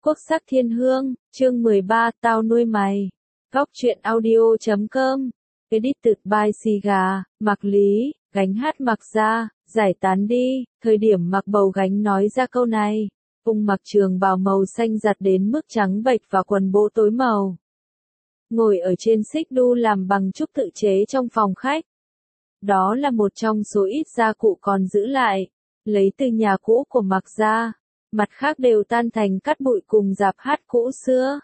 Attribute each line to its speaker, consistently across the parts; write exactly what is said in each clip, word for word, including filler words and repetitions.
Speaker 1: Quốc sắc thiên hương, chương mười ba, tao nuôi mày. Góc truyện audio chấm com. Edited by Siga, Mạc Lý, gánh hát mặc ra, giải tán đi. Thời điểm Mạc Bầu gánh nói ra câu này, Ung mặc trường bào màu xanh giặt đến mức trắng bệch và quần bô tối màu. Ngồi ở trên xích đu làm bằng trúc tự chế trong phòng khách. Đó là một trong số ít gia cụ còn giữ lại, lấy từ nhà cũ của Mạc gia. Mặt khác đều tan thành cát bụi cùng rạp hát cũ xưa.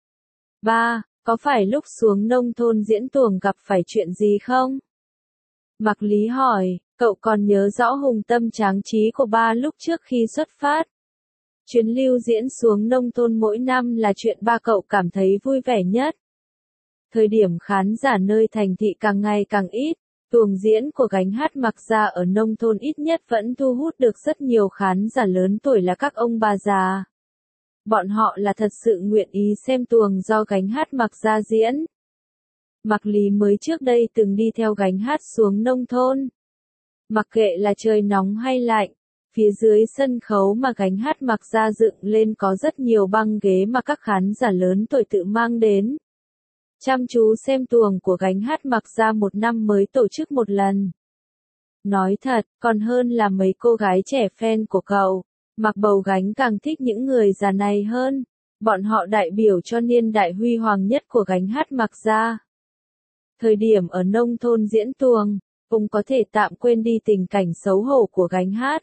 Speaker 1: Ba, có phải lúc xuống nông thôn diễn tuồng gặp phải chuyện gì không? Mạc Lý hỏi, cậu còn nhớ rõ hùng tâm tráng trí của ba lúc trước khi xuất phát. Chuyến lưu diễn xuống nông thôn mỗi năm là chuyện ba cậu cảm thấy vui vẻ nhất. Thời điểm khán giả nơi thành thị càng ngày càng ít, tuồng diễn của gánh hát Mạc gia ở nông thôn ít nhất vẫn thu hút được rất nhiều khán giả lớn tuổi là các ông bà già. Bọn họ là thật sự nguyện ý xem tuồng do gánh hát Mạc gia diễn. Mạc Lý mới trước đây từng đi theo gánh hát xuống nông thôn. Mặc kệ là trời nóng hay lạnh, phía dưới sân khấu mà gánh hát Mạc gia dựng lên có rất nhiều băng ghế mà các khán giả lớn tuổi tự mang đến. Chăm chú xem tuồng của gánh hát Mạc gia một năm mới tổ chức một lần. Nói thật, còn hơn là mấy cô gái trẻ fan của cậu, Mạc Bầu gánh càng thích những người già này hơn. Bọn họ đại biểu cho niên đại huy hoàng nhất của gánh hát Mạc gia. Thời điểm ở nông thôn diễn tuồng, cũng có thể tạm quên đi tình cảnh xấu hổ của gánh hát.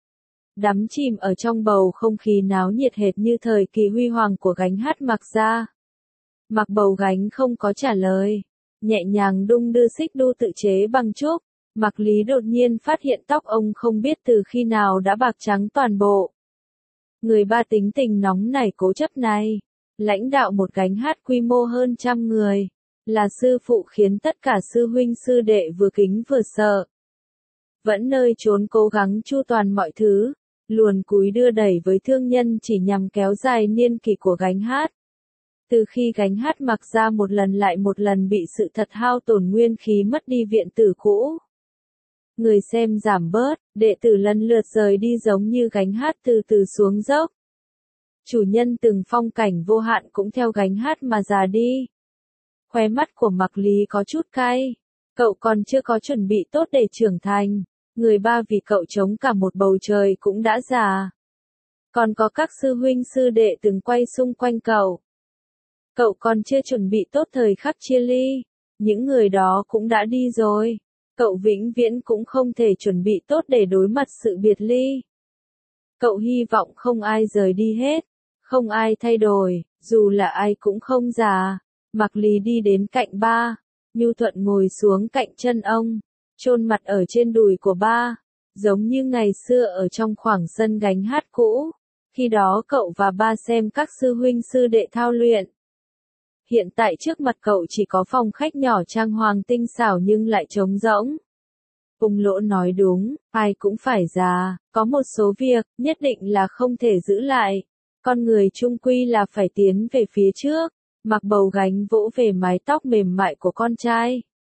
Speaker 1: Đắm chìm ở trong bầu không khí náo nhiệt hệt như thời kỳ huy hoàng của gánh hát Mạc gia. Mạc Bầu gánh không có trả lời, nhẹ nhàng đung đưa xích đu tự chế bằng trúc. Mạc Lý đột nhiên phát hiện tóc ông không biết từ khi nào đã bạc trắng toàn bộ. Người ba tính tình nóng nảy cố chấp này, lãnh đạo một gánh hát quy mô hơn trăm người, là sư phụ khiến tất cả sư huynh sư đệ vừa kính vừa sợ. Vẫn nơi trốn cố gắng chu toàn mọi thứ, luồn cúi đưa đẩy với thương nhân chỉ nhằm kéo dài niên kỷ của gánh hát. Từ khi gánh hát Mạc gia một lần lại một lần bị sự thật hao tổn nguyên khí mất đi viện tử cũ. Người xem giảm bớt, đệ tử lần lượt rời đi giống như gánh hát từ từ xuống dốc. Chủ nhân từng phong cảnh vô hạn cũng theo gánh hát mà già đi. Khóe mắt của Mạc Lý có chút cay. Cậu còn chưa có chuẩn bị tốt để trưởng thành. Người ba vì cậu chống cả một bầu trời cũng đã già. Còn có các sư huynh sư đệ từng quay xung quanh cậu. Cậu còn chưa chuẩn bị tốt thời khắc chia ly. Những người đó cũng đã đi rồi. Cậu vĩnh viễn cũng không thể chuẩn bị tốt để đối mặt sự biệt ly. Cậu hy vọng không ai rời đi hết, không ai thay đổi, dù là ai cũng không già. Mạc Lý đi đến cạnh ba, nhu thuận ngồi xuống cạnh chân ông, chôn mặt ở trên đùi của ba, giống như ngày xưa ở trong khoảng sân gánh hát cũ. Khi đó cậu và ba xem các sư huynh sư đệ thao luyện. Hiện tại trước mặt cậu chỉ có phòng khách nhỏ trang hoàng tinh xảo nhưng lại trống rỗng. Ung Lỗ nói đúng, ai cũng phải già, có một số việc, nhất định là không thể giữ lại. Con người chung quy là phải tiến về phía trước. Mạc Bầu gánh vỗ về mái tóc mềm mại của con trai.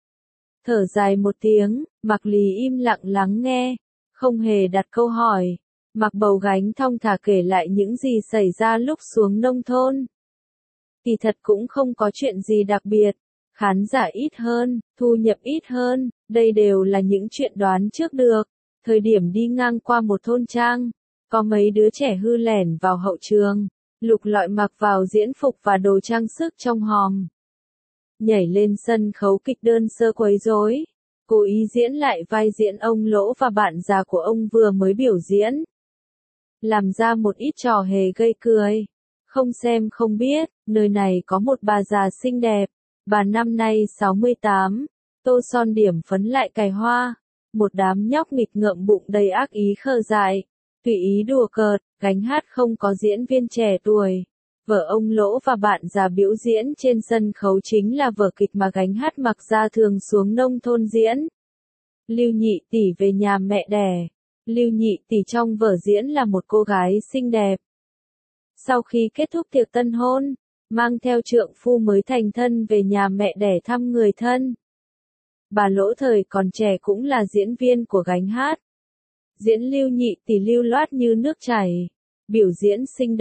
Speaker 1: Thở dài một tiếng, Mạc Lý im lặng lắng nghe, không hề đặt câu hỏi. Mạc Bầu gánh thong thả kể lại những gì xảy ra lúc xuống nông thôn. Kỳ thật cũng không có chuyện gì đặc biệt, khán giả ít hơn, thu nhập ít hơn, đây đều là những chuyện đoán trước được. Thời điểm đi ngang qua một thôn trang, có mấy đứa trẻ hư lẻn vào hậu trường, lục lọi mặc vào diễn phục và đồ trang sức trong hòm. Nhảy lên sân khấu kịch đơn sơ quấy rối, cố ý diễn lại vai diễn ông Lỗ và bạn già của ông vừa mới biểu diễn. Làm ra một ít trò hề gây cười. Không xem không biết, nơi này có một bà già xinh đẹp, bà năm nay sáu mươi tám, tô son điểm phấn lại cài hoa, một đám nhóc nghịch ngợm bụng đầy ác ý khờ dại, tùy ý đùa cợt, gánh hát không có diễn viên trẻ tuổi. Vở ông Lỗ và bạn già biểu diễn trên sân khấu chính là vở kịch mà gánh hát Mạc gia thường xuống nông thôn diễn. Lưu Nhị tỷ về nhà mẹ đẻ. Lưu Nhị tỷ trong vở diễn là một cô gái xinh đẹp. Sau khi kết thúc tiệc tân hôn, mang theo trượng phu mới thành thân về nhà mẹ đẻ thăm người thân. Bà Lỗ thời còn trẻ cũng là diễn viên của gánh hát. Diễn Lưu Nhị tỷ lưu loát như nước chảy, biểu diễn sinh động,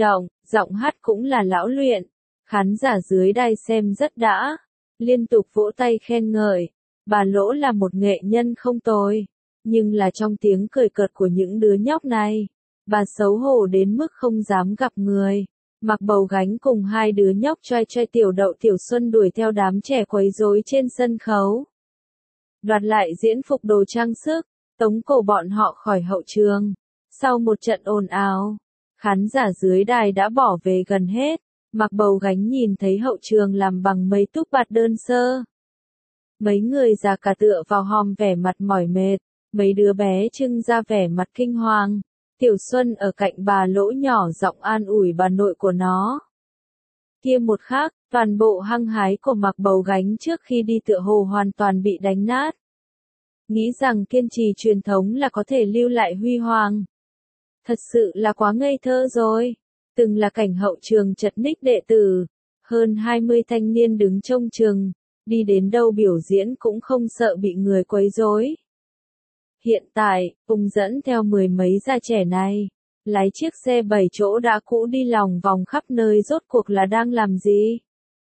Speaker 1: giọng hát cũng là lão luyện. Khán giả dưới đài xem rất đã, liên tục vỗ tay khen ngợi. Bà Lỗ là một nghệ nhân không tồi, nhưng là trong tiếng cười cợt của những đứa nhóc này, bà xấu hổ đến mức không dám gặp người. Mặc Bầu Gánh cùng hai đứa nhóc choai choai Tiểu Đậu Tiểu Xuân đuổi theo đám trẻ quấy rối trên sân khấu, đoạt lại diễn phục đồ trang sức, tống cổ bọn họ khỏi hậu trường. Sau một trận ồn ào, khán giả dưới đài đã bỏ về gần hết. Mặc Bầu Gánh nhìn thấy hậu trường làm bằng mấy túp bạt đơn sơ. Mấy người già cả tựa vào hòm vẻ mặt mỏi mệt, mấy đứa bé trưng ra vẻ mặt kinh hoàng. Tiểu Xuân ở cạnh bà Lỗ nhỏ giọng an ủi bà nội của nó. Kia một khác, toàn bộ hăng hái của Mặc Bầu Gánh trước khi đi tựa hồ hoàn toàn bị đánh nát. Nghĩ rằng kiên trì truyền thống là có thể lưu lại huy hoàng. Thật sự là quá ngây thơ rồi. Từng là cảnh hậu trường chật ních đệ tử, hơn hai mươi thanh niên đứng trông chừng, đi đến đâu biểu diễn cũng không sợ bị người quấy rối. Hiện tại, Ung dẫn theo mười mấy gia trẻ này, lái chiếc xe bảy chỗ đã cũ đi lòng vòng khắp nơi rốt cuộc là đang làm gì?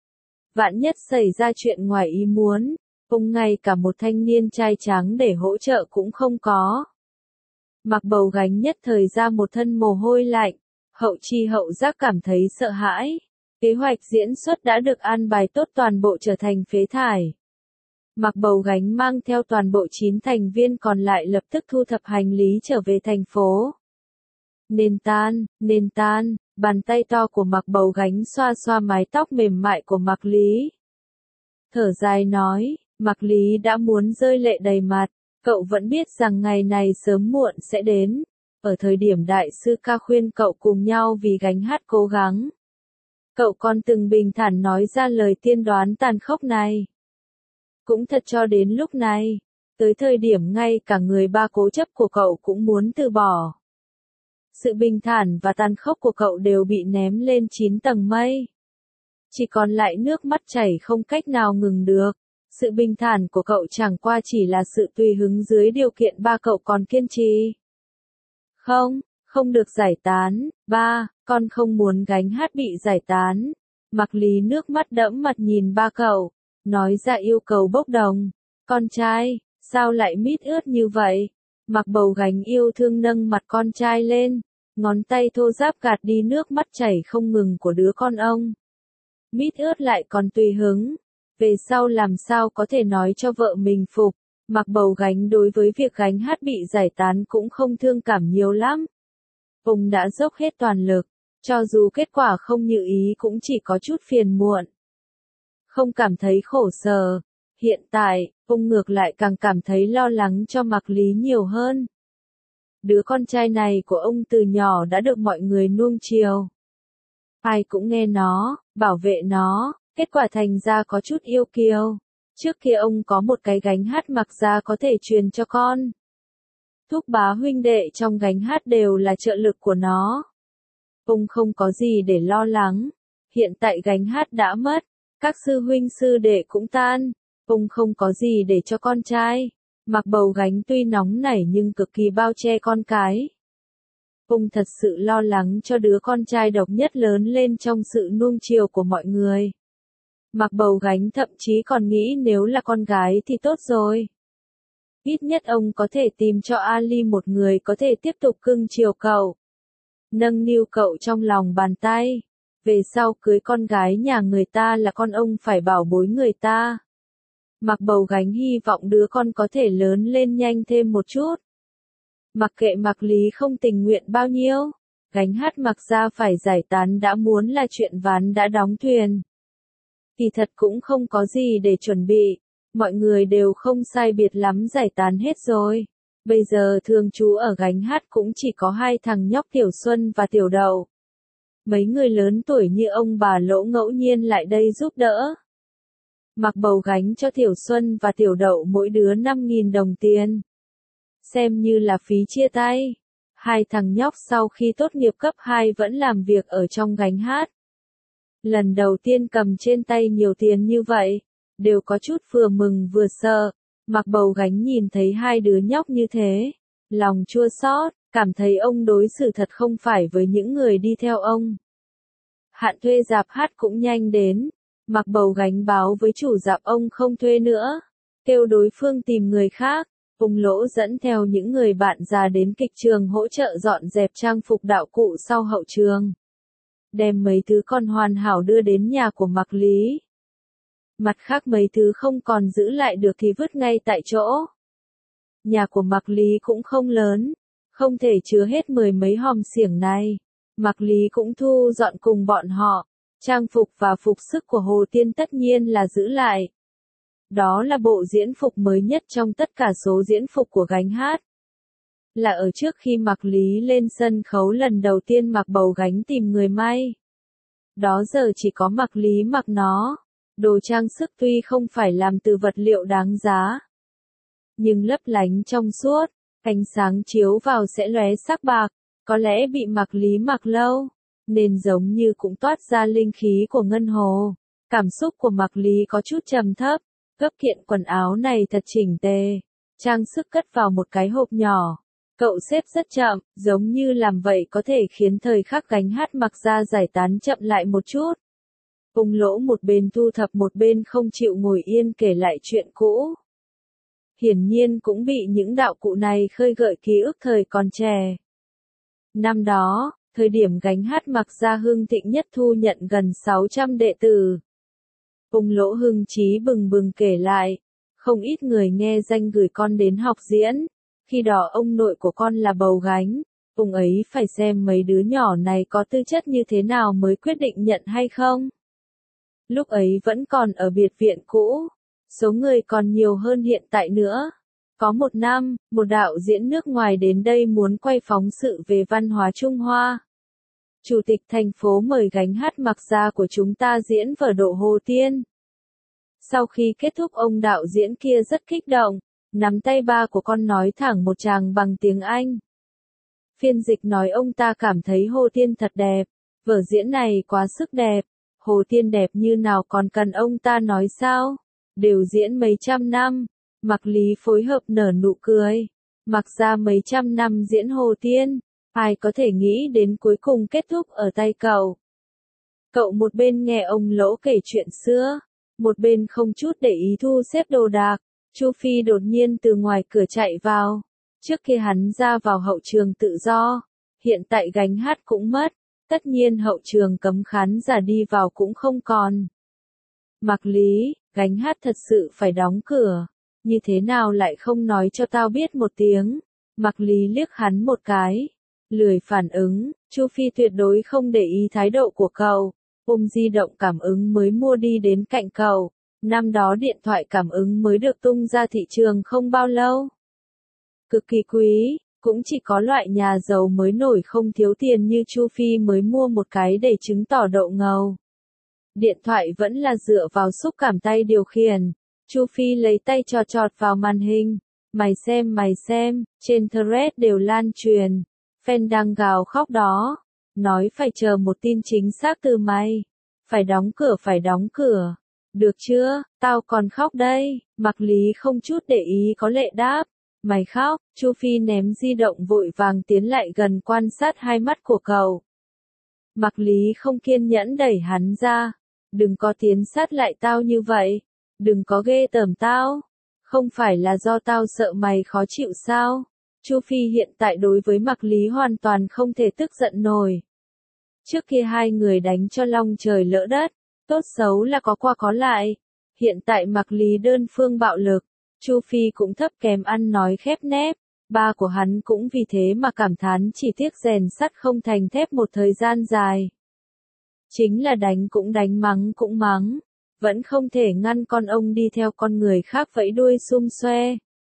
Speaker 1: Vạn nhất xảy ra chuyện ngoài ý muốn, Ung ngay cả một thanh niên trai trắng để hỗ trợ cũng không có. Mặc Bầu Gánh nhất thời ra một thân mồ hôi lạnh, hậu chi hậu giác cảm thấy sợ hãi. Kế hoạch diễn xuất đã được an bài tốt, toàn bộ trở thành phế thải. Mặc Bầu Gánh mang theo toàn bộ chín thành viên còn lại lập tức thu thập hành lý trở về thành phố. Nên tan, nên tan, bàn tay to của Mặc Bầu Gánh xoa xoa mái tóc mềm mại của Mặc Lý. Thở dài nói, Mặc Lý đã muốn rơi lệ đầy mặt, cậu vẫn biết rằng ngày này sớm muộn sẽ đến. Ở thời điểm đại sư ca khuyên cậu cùng nhau vì gánh hát cố gắng, cậu còn từng bình thản nói ra lời tiên đoán tàn khốc này. Cũng thật cho đến lúc này, tới thời điểm ngay cả người ba cố chấp của cậu cũng muốn từ bỏ. Sự bình thản và tàn khốc của cậu đều bị ném lên chín tầng mây. Chỉ còn lại nước mắt chảy không cách nào ngừng được. Sự bình thản của cậu chẳng qua chỉ là sự tùy hứng dưới điều kiện ba cậu còn kiên trì. Không, không được giải tán, ba, con không muốn gánh hát bị giải tán. Mặc Lý nước mắt đẫm mặt nhìn ba cậu, nói ra yêu cầu bốc đồng. Con trai, sao lại mít ướt như vậy? Mặc Bầu Gánh yêu thương nâng mặt con trai lên, ngón tay thô ráp gạt đi nước mắt chảy không ngừng của đứa con ông. Mít ướt lại còn tùy hứng, về sau làm sao có thể nói cho vợ mình phục. Mặc Bầu Gánh đối với việc gánh hát bị giải tán cũng không thương cảm nhiều lắm. Ông đã dốc hết toàn lực, cho dù kết quả không như ý cũng chỉ có chút phiền muộn. Không cảm thấy khổ sở. Hiện tại, ông ngược lại càng cảm thấy lo lắng cho Mặc Lý nhiều hơn. Đứa con trai này của ông từ nhỏ đã được mọi người nuông chiều. Ai cũng nghe nó, bảo vệ nó, kết quả thành ra có chút yêu kiều. Trước kia ông có một cái gánh hát Mặc ra có thể truyền cho con. Thúc bá huynh đệ trong gánh hát đều là trợ lực của nó. Ông không có gì để lo lắng. Hiện tại gánh hát đã mất, các sư huynh sư đệ cũng tan. Ông không có gì để cho con trai. Mặc Bầu Gánh tuy nóng nảy nhưng cực kỳ bao che con cái. Ông thật sự lo lắng cho đứa con trai độc nhất lớn lên trong sự nuông chiều của mọi người. Mặc Bầu Gánh thậm chí còn nghĩ nếu là con gái thì tốt rồi. Ít nhất ông có thể tìm cho Ali một người có thể tiếp tục cưng chiều cậu. Nâng niu cậu trong lòng bàn tay. Về sau cưới con gái nhà người ta là con ông phải bảo bối người ta. Mặc Bầu Gánh hy vọng đứa con có thể lớn lên nhanh thêm một chút. Mặc kệ Mặc Lý không tình nguyện bao nhiêu, gánh hát Mặc ra phải giải tán đã muốn là chuyện ván đã đóng thuyền. Kỳ thật cũng không có gì để chuẩn bị, mọi người đều không sai biệt lắm giải tán hết rồi. Bây giờ thường trú ở gánh hát cũng chỉ có hai thằng nhóc Tiểu Xuân và Tiểu Đậu. Mấy người lớn tuổi như ông bà Lỗ ngẫu nhiên lại đây giúp đỡ. Mặc Bầu Gánh cho Tiểu Xuân và Tiểu Đậu mỗi đứa năm nghìn đồng tiền. Xem như là phí chia tay. Hai thằng nhóc sau khi tốt nghiệp cấp hai vẫn làm việc ở trong gánh hát. Lần đầu tiên cầm trên tay nhiều tiền như vậy, đều có chút vừa mừng vừa sợ. Mặc Bầu Gánh nhìn thấy hai đứa nhóc như thế, lòng chua xót, cảm thấy ông đối xử thật không phải với những người đi theo ông. Hạn thuê rạp hát cũng nhanh đến. Mặc Bầu gánh báo với chủ rạp ông không thuê nữa, kêu đối phương tìm người khác. Ung Lỗ dẫn theo những người bạn già đến kịch trường hỗ trợ dọn dẹp trang phục đạo cụ sau hậu trường. Đem mấy thứ còn hoàn hảo đưa đến nhà của Mạc Lý. Mặt khác mấy thứ không còn giữ lại được thì vứt ngay tại chỗ. Nhà của Mạc Lý cũng không lớn, không thể chứa hết mười mấy hòm xiểng này. Mạc Lý cũng thu dọn cùng bọn họ. Trang phục và phục sức của Hồ Tiên tất nhiên là giữ lại. Đó là bộ diễn phục mới nhất trong tất cả số diễn phục của gánh hát. Là ở trước khi Mạc Lý lên sân khấu lần đầu tiên Mạc Bầu gánh tìm người may. Đó giờ chỉ có Mạc Lý mặc nó. Đồ trang sức tuy không phải làm từ vật liệu đáng giá, nhưng lấp lánh trong suốt, ánh sáng chiếu vào sẽ lóe sắc bạc. Có lẽ bị Mạc Lý mặc lâu, nên giống như cũng toát ra linh khí của ngân hồ. Cảm xúc của Mạc Lý có chút trầm thấp. Gấp kiện quần áo này thật chỉnh tề. Trang sức cất vào một cái hộp nhỏ. Cậu xếp rất chậm, giống như làm vậy có thể khiến thời khắc gánh hát Mặc Gia giải tán chậm lại một chút. Ung Lỗ một bên thu thập một bên không chịu ngồi yên kể lại chuyện cũ. Hiển nhiên cũng bị những đạo cụ này khơi gợi ký ức thời còn trẻ. Năm đó, thời điểm gánh hát Mặc Gia hưng thịnh nhất thu nhận gần sáu trăm đệ tử. Ung Lỗ hưng chí bừng bừng kể lại, không ít người nghe danh gửi con đến học diễn. Khi đó ông nội của con là Bầu gánh, ông ấy phải xem mấy đứa nhỏ này có tư chất như thế nào mới quyết định nhận hay không. Lúc ấy vẫn còn ở biệt viện cũ, số người còn nhiều hơn hiện tại nữa. Có một năm, một đạo diễn nước ngoài đến đây muốn quay phóng sự về văn hóa Trung Hoa. Chủ tịch thành phố mời gánh hát Mặc Gia của chúng ta diễn vở Độ Hồ Tiên. Sau khi kết thúc ông đạo diễn kia rất kích động, nắm tay ba của con nói thẳng một tràng bằng tiếng Anh. Phiên dịch nói ông ta cảm thấy Hồ Tiên thật đẹp, vở diễn này quá sức đẹp, Hồ Tiên đẹp như nào còn cần ông ta nói sao, đều diễn mấy trăm năm. Mạc Lý phối hợp nở nụ cười, Mặc Gia mấy trăm năm diễn Hồ Tiên, ai có thể nghĩ đến cuối cùng kết thúc ở tay cậu. Cậu một bên nghe ông Lỗ kể chuyện xưa, một bên không chút để ý thu xếp đồ đạc. Chu Phi đột nhiên từ ngoài cửa chạy vào. Trước khi hắn ra vào hậu trường tự do, hiện tại gánh hát cũng mất, tất nhiên hậu trường cấm khán giả đi vào cũng không còn. Mạc Lý, gánh hát thật sự phải đóng cửa, như thế nào lại không nói cho tao biết một tiếng. Mạc Lý liếc hắn một cái, lười phản ứng. Chu Phi tuyệt đối không để ý thái độ của cậu. Ôm di động cảm ứng mới mua đi đến cạnh cậu. Năm đó điện thoại cảm ứng mới được tung ra thị trường không bao lâu. Cực kỳ quý, cũng chỉ có loại nhà giàu mới nổi không thiếu tiền như Chu Phi mới mua một cái để chứng tỏ độ ngầu. Điện thoại vẫn là dựa vào xúc cảm tay điều khiển. Chu Phi lấy tay chọt chọt vào màn hình. Mày xem mày xem, trên thread đều lan truyền. Fan đang gào khóc đó. Nói phải chờ một tin chính xác từ mày. Phải đóng cửa phải đóng cửa. Được chưa, tao còn khóc đây. Mạc Lý không chút để ý có lệ đáp. Mày khóc. Chu Phi ném di động vội vàng tiến lại gần quan sát hai mắt của cậu. Mạc Lý không kiên nhẫn đẩy hắn ra. Đừng có tiến sát lại tao như vậy. Đừng có ghê tởm tao. Không phải là do tao sợ mày khó chịu sao? Chu Phi hiện tại đối với Mạc Lý hoàn toàn không thể tức giận nổi. Trước kia hai người đánh cho long trời lỡ đất. Tốt xấu là có qua có lại. Hiện tại Mạc Lý đơn phương bạo lực. Chu Phi cũng thấp kém ăn nói khép nép. Ba của hắn cũng vì thế mà cảm thán chỉ tiếc rèn sắt không thành thép một thời gian dài. Chính là đánh cũng đánh mắng cũng mắng. Vẫn không thể ngăn con ông đi theo con người khác vẫy đuôi xum xoe.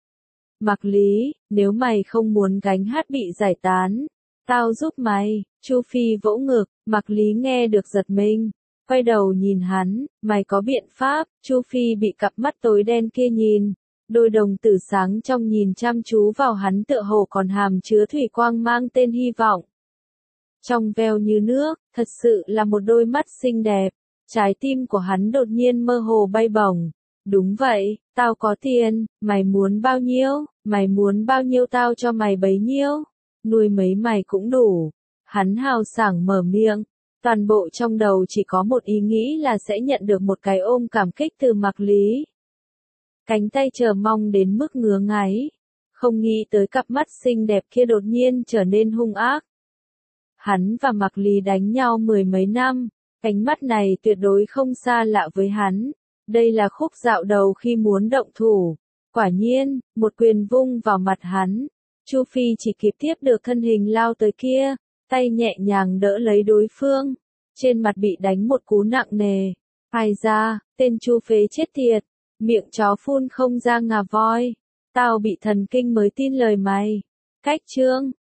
Speaker 1: Mạc Lý, nếu mày không muốn gánh hát bị giải tán, tao giúp mày. Chu Phi vỗ ngực. Mạc Lý nghe được giật mình. Quay đầu nhìn hắn, mày có biện pháp. Chu Phi bị cặp mắt tối đen kia nhìn. Đôi đồng tử sáng trong nhìn chăm chú vào hắn tựa hồ còn hàm chứa thủy quang mang tên hy vọng. Trong veo như nước, thật sự là một đôi mắt xinh đẹp. Trái tim của hắn đột nhiên mơ hồ bay bổng. Đúng vậy, tao có tiền, mày muốn bao nhiêu, mày muốn bao nhiêu tao cho mày bấy nhiêu. Nuôi mấy mày cũng đủ. Hắn hào sảng mở miệng. Toàn bộ trong đầu chỉ có một ý nghĩ là sẽ nhận được một cái ôm cảm kích từ Mạc Lý. Cánh tay chờ mong đến mức ngứa ngáy. Không nghĩ tới cặp mắt xinh đẹp kia đột nhiên trở nên hung ác. Hắn và Mạc Lý đánh nhau mười mấy năm, ánh mắt này tuyệt đối không xa lạ với hắn. Đây là khúc dạo đầu khi muốn động thủ. Quả nhiên, một quyền vung vào mặt hắn. Chu Phi chỉ kịp tiếp được thân hình lao tới kia, tay nhẹ nhàng đỡ lấy đối phương. Trên mặt bị đánh một cú nặng nề. Ai ra, tên Chu phế chết tiệt, miệng chó phun không ra ngà voi. Tao bị thần kinh mới tin lời mày. Cách chương